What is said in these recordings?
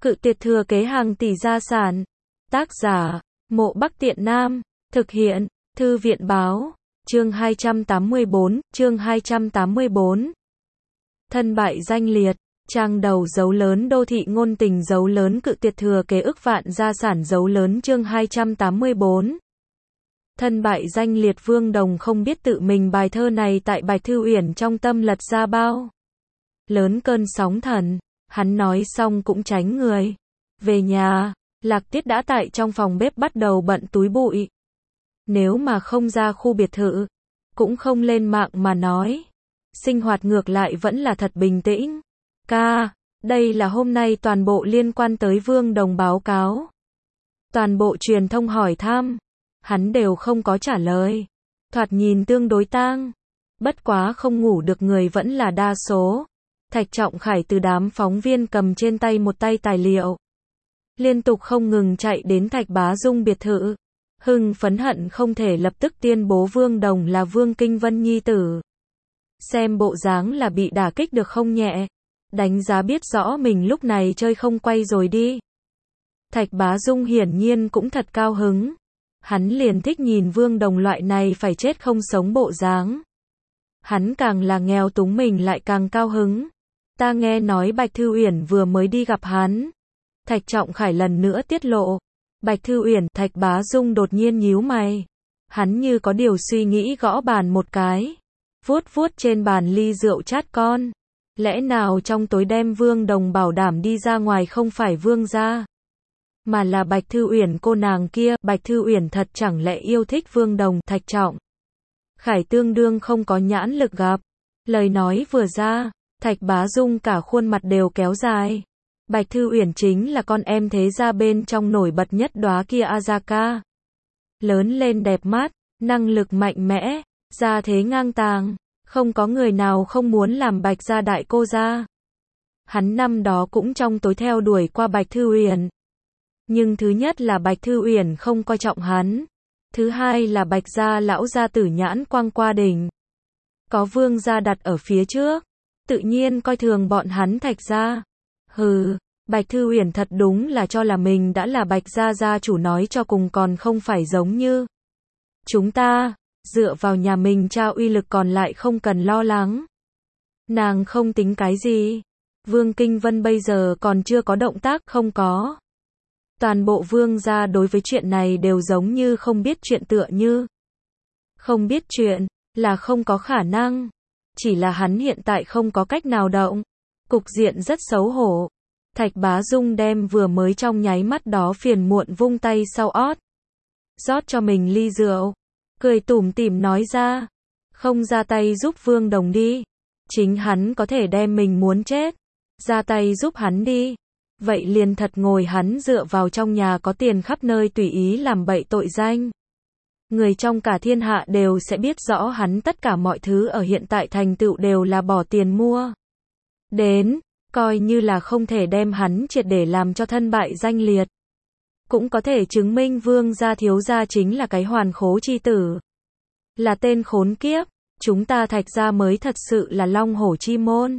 Cự tuyệt thừa kế hàng tỷ gia sản. Tác giả, Mộ Bắc Tiện Nam. Thực hiện, Thư viện báo. Chương 284, chương 284. Thân bại danh liệt. Trang đầu dấu lớn đô thị ngôn tình dấu lớn cự tuyệt thừa kế ức vạn gia sản dấu lớn chương 284. Thân bại danh liệt Vương Đồng không biết tự mình bài thơ này tại Bạch Thư Uyển trong tâm lật ra bao lớn cơn sóng thần. Hắn nói xong cũng tránh người. Về nhà, Lạc Tiết đã tại trong phòng bếp bắt đầu bận túi bụi. Nếu mà không ra khu biệt thự, cũng không lên mạng mà nói. Sinh hoạt ngược lại vẫn là thật bình tĩnh. Đây là hôm nay toàn bộ liên quan tới Vương Đồng báo cáo. Toàn bộ truyền thông hỏi thăm, hắn đều không có trả lời. Thoạt nhìn tương đối tang. Bất quá không ngủ được người vẫn là đa số. Thạch Trọng Khải từ đám phóng viên cầm trên tay một tay tài liệu. Liên tục không ngừng chạy đến Thạch Bá Dung biệt thự. Hưng phấn hận không thể lập tức tuyên bố Vương Đồng là Vương Kinh Vân nhi tử. Xem bộ dáng là bị đả kích được không nhẹ. Đánh giá biết rõ mình lúc này chơi không quay rồi đi. Thạch Bá Dung hiển nhiên cũng thật cao hứng. Hắn liền thích nhìn Vương Đồng loại này phải chết không sống bộ dáng. Hắn càng là nghèo túng mình lại càng cao hứng. Ta nghe nói Bạch Thư Uyển vừa mới đi gặp hắn. Thạch Trọng Khải lần nữa tiết lộ. Bạch Thư Uyển, Thạch Bá Dung đột nhiên nhíu mày. Hắn như có điều suy nghĩ gõ bàn một cái. Vuốt vuốt trên bàn ly rượu chát con. Lẽ nào trong tối đem Vương Đồng bảo đảm đi ra ngoài không phải Vương gia, mà là Bạch Thư Uyển cô nàng kia. Bạch Thư Uyển thật chẳng lẽ yêu thích Vương Đồng. Thạch Trọng Khải tương đương không có nhãn lực gặp. Lời nói vừa ra, Thạch Bá Dung cả khuôn mặt đều kéo dài. Bạch Thư Uyển chính là con em thế gia bên trong nổi bật nhất đóa kia Azaka. Lớn lên đẹp mắt, năng lực mạnh mẽ, gia thế ngang tàng. Không có người nào không muốn làm Bạch gia đại cô gia. Hắn năm đó cũng trong tối theo đuổi qua Bạch Thư Uyển. Nhưng thứ nhất là Bạch Thư Uyển không coi trọng hắn. Thứ hai là Bạch gia lão gia tử nhãn quang qua đỉnh. Có Vương gia đặt ở phía trước, tự nhiên coi thường bọn hắn Thạch gia. Bạch Thư Uyển thật đúng là cho là mình đã là Bạch gia gia chủ, nói cho cùng còn không phải giống như chúng ta, dựa vào nhà mình cha uy lực còn lại không cần lo lắng. Nàng không tính cái gì. Vương Kinh Vân bây giờ còn chưa có động tác, không có. Toàn bộ Vương gia đối với chuyện này đều giống như không biết chuyện, tựa như không biết chuyện, là không có khả năng. Chỉ là hắn hiện tại không có cách nào động. Cục diện rất xấu hổ. Thạch Bá Dung đem vừa mới trong nháy mắt đó phiền muộn vung tay sau ót. Rót cho mình ly rượu. Cười tủm tỉm nói ra. Không ra tay giúp Vương Đồng đi. Chính hắn có thể đem mình muốn chết. Ra tay giúp hắn đi. Vậy liền thật ngồi hắn dựa vào trong nhà có tiền khắp nơi tùy ý làm bậy tội danh. Người trong cả thiên hạ đều sẽ biết rõ hắn tất cả mọi thứ ở hiện tại thành tựu đều là bỏ tiền mua đến, coi như là không thể đem hắn triệt để làm cho thân bại danh liệt. Cũng có thể chứng minh Vương gia thiếu gia chính là cái hoàn khố chi tử. Là tên khốn kiếp, chúng ta Thạch gia mới thật sự là long hổ chi môn.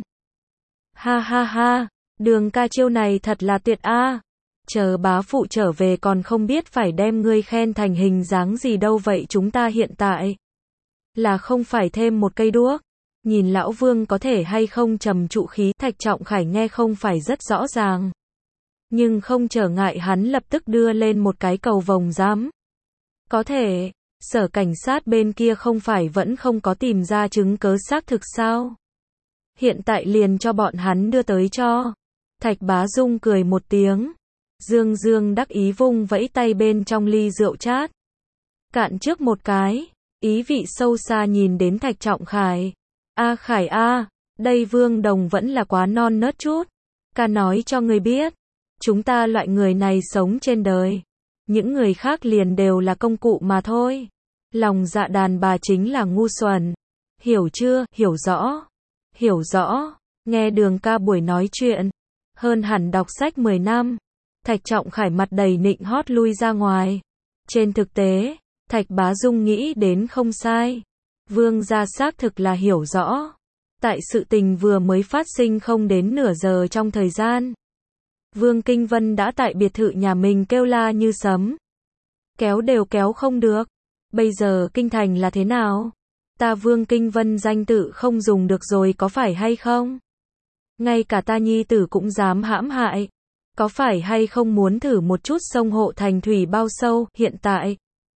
Ha ha ha, Đường ca chiêu này thật là tuyệt a. Chờ bá phụ trở về còn không biết phải đem ngươi khen thành hình dáng gì đâu. Vậy chúng ta hiện tại là không phải thêm một cây đuốc, nhìn lão Vương có thể hay không trầm trụ khí. Thạch Trọng Khải nghe không phải rất rõ ràng, nhưng không trở ngại hắn lập tức đưa lên một cái cầu vồng giám. Có thể, sở cảnh sát bên kia không phải vẫn không có tìm ra chứng cớ xác thực sao? Hiện tại liền cho bọn hắn đưa tới cho. Thạch Bá Dung cười một tiếng. Dương dương đắc ý vung vẫy tay bên trong ly rượu chát. Cạn trước một cái. Ý vị sâu xa nhìn đến Thạch Trọng Khải. A Khải a, đây Vương Đồng vẫn là quá non nớt chút. Ca nói cho người biết. Chúng ta loại người này sống trên đời. Những người khác liền đều là công cụ mà thôi. Lòng dạ đàn bà chính là ngu xuẩn. Hiểu chưa? Hiểu rõ. Hiểu rõ. Nghe Đường ca buổi nói chuyện. Hơn hẳn đọc sách 10 năm. Thạch Trọng Khải mặt đầy nịnh hót lui ra ngoài. Trên thực tế, Thạch Bá Dung nghĩ đến không sai. Vương gia xác thực là hiểu rõ. Tại sự tình vừa mới phát sinh không đến nửa giờ trong thời gian. Vương Kinh Vân đã tại biệt thự nhà mình kêu la như sấm. Kéo đều kéo không được. Bây giờ kinh thành là thế nào? Ta Vương Kinh Vân danh tự không dùng được rồi có phải hay không? Ngay cả ta nhi tử cũng dám hãm hại. Có phải hay không muốn thử một chút sông hộ thành thủy bao sâu, hiện tại?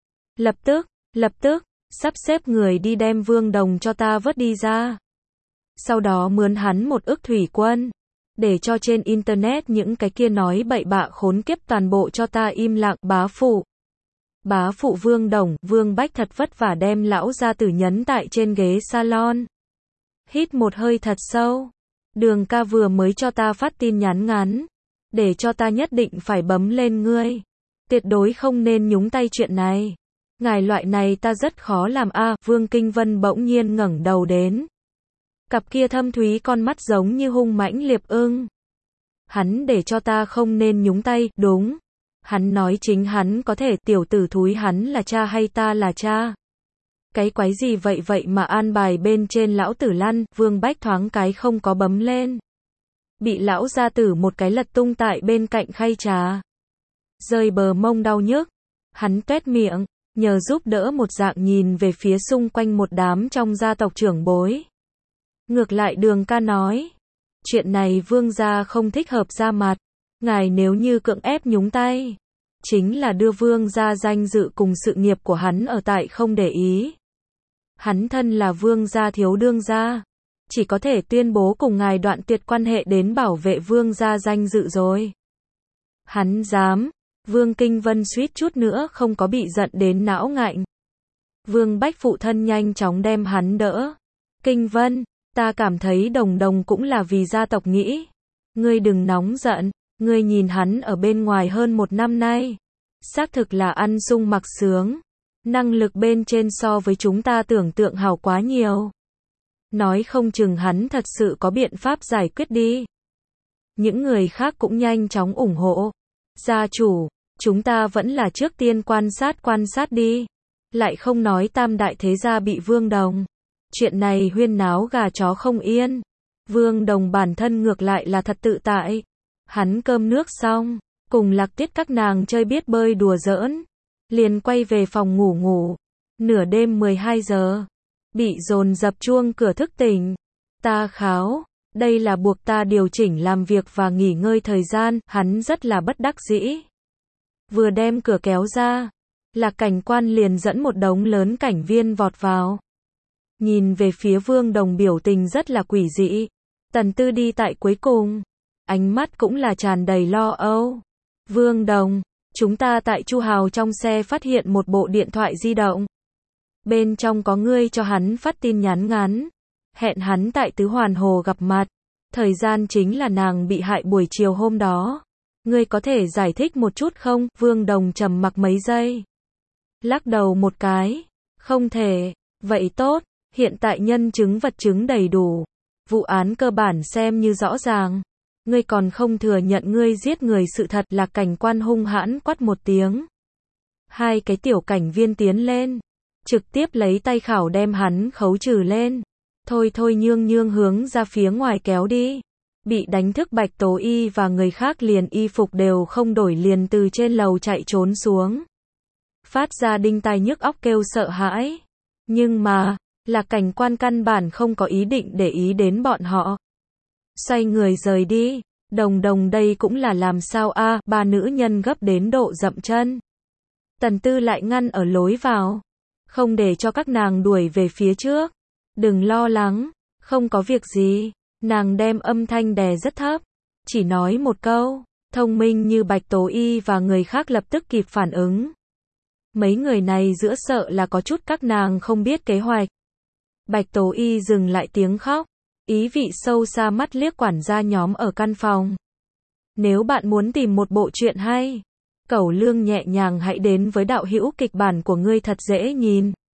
Lập tức, sắp xếp người đi đem Vương Đồng cho ta vớt đi ra. Sau đó mướn hắn một ức thủy quân. Để cho trên internet những cái kia nói bậy bạ khốn kiếp toàn bộ cho ta im lặng. Bá phụ Vương Đồng, Vương Bách thật vất vả đem lão gia tử nhấn tại trên ghế salon. Hít một hơi thật sâu. Đường ca vừa mới cho ta phát tin nhắn ngắn. Để cho ta nhất định phải bấm lên ngươi. Tuyệt đối không nên nhúng tay chuyện này. Ngài loại này ta rất khó làm a. Vương Kinh Vân bỗng nhiên ngẩng đầu đến. Cặp kia thâm thúy con mắt giống như hung mãnh liệp ưng. Hắn để cho ta không nên nhúng tay, đúng. Hắn nói chính hắn có thể, tiểu tử thúi hắn là cha hay ta là cha? Cái quái gì vậy mà an bài bên trên lão tử lăn. Vương Bách thoáng cái không có bấm lên. Bị lão gia tử một cái lật tung tại bên cạnh khay trà. Rơi bờ mông đau nhức. Hắn tuét miệng, nhờ giúp đỡ một dạng nhìn về phía xung quanh một đám trong gia tộc trưởng bối. Ngược lại Đường ca nói. Chuyện này Vương gia không thích hợp ra mặt. Ngài nếu như cưỡng ép nhúng tay. Chính là đưa Vương gia danh dự cùng sự nghiệp của hắn ở tại không để ý. Hắn thân là Vương gia thiếu đương gia. Chỉ có thể tuyên bố cùng ngài đoạn tuyệt quan hệ đến bảo vệ Vương gia danh dự rồi. Hắn dám. Vương Kinh Vân suýt chút nữa không có bị giận đến não ngạnh. Vương Bách phụ thân nhanh chóng đem hắn đỡ. Kinh Vân, ta cảm thấy Đồng Đồng cũng là vì gia tộc nghĩ. Ngươi đừng nóng giận, ngươi nhìn hắn ở bên ngoài hơn 1 năm nay. Xác thực là ăn sung mặc sướng. Năng lực bên trên so với chúng ta tưởng tượng hào quá nhiều. Nói không chừng hắn thật sự có biện pháp giải quyết đi. Những người khác cũng nhanh chóng ủng hộ. Gia chủ, chúng ta vẫn là trước tiên quan sát đi. Lại không nói tam đại thế gia bị Vương Đồng. Chuyện này huyên náo gà chó không yên. Vương Đồng bản thân ngược lại là thật tự tại. Hắn cơm nước xong, cùng Lạc Tuyết các nàng chơi biết bơi đùa giỡn. Liền quay về phòng ngủ. Nửa đêm 12 giờ. Bị dồn dập chuông cửa thức tỉnh. Ta kháo, đây là buộc ta điều chỉnh làm việc và nghỉ ngơi thời gian, hắn rất là bất đắc dĩ. Vừa đem cửa kéo ra, Lạc Cảnh Quan liền dẫn một đống lớn cảnh viên vọt vào. Nhìn về phía Vương Đồng biểu tình rất là quỷ dị. Tần Tư đi tại cuối cùng, ánh mắt cũng là tràn đầy lo âu. Vương Đồng, chúng ta tại Chu Hào trong xe phát hiện một bộ điện thoại di động. Bên trong có ngươi cho hắn phát tin nhắn ngắn. Hẹn hắn tại Tứ Hoàn Hồ gặp mặt. Thời gian chính là nàng bị hại buổi chiều hôm đó. Ngươi có thể giải thích một chút không? Vương Đồng trầm mặc mấy giây. Lắc đầu một cái. Không thể. Vậy tốt, hiện tại nhân chứng vật chứng đầy đủ. Vụ án cơ bản xem như rõ ràng. Ngươi còn không thừa nhận ngươi giết người sự thật. Là Cảnh Quan hung hãn quát một tiếng. Hai cái tiểu cảnh viên tiến lên. Trực tiếp lấy tay khảo đem hắn khấu trừ lên. Thôi nhương hướng ra phía ngoài kéo đi. Bị đánh thức Bạch Tố Y và người khác liền y phục đều không đổi liền từ trên lầu chạy trốn xuống. Phát ra đinh tai nhức óc kêu sợ hãi. Nhưng mà, là Cảnh Quan căn bản không có ý định để ý đến bọn họ. Xoay người rời đi. Đồng đây cũng là làm sao a? Ba nữ nhân gấp đến độ dậm chân. Tần Tư lại ngăn ở lối vào. Không để cho các nàng đuổi về phía trước. Đừng lo lắng, không có việc gì. Nàng đem âm thanh đè rất thấp. Chỉ nói một câu. Thông minh như Bạch Tố Y và người khác lập tức kịp phản ứng. Mấy người này giữa sợ là có chút các nàng không biết kế hoạch. Bạch Tố Y dừng lại tiếng khóc. Ý vị sâu xa mắt liếc quản gia nhóm ở căn phòng. Nếu bạn muốn tìm một bộ truyện hay, Cẩu Lương nhẹ nhàng hãy đến với đạo hữu kịch bản của ngươi thật dễ nhìn.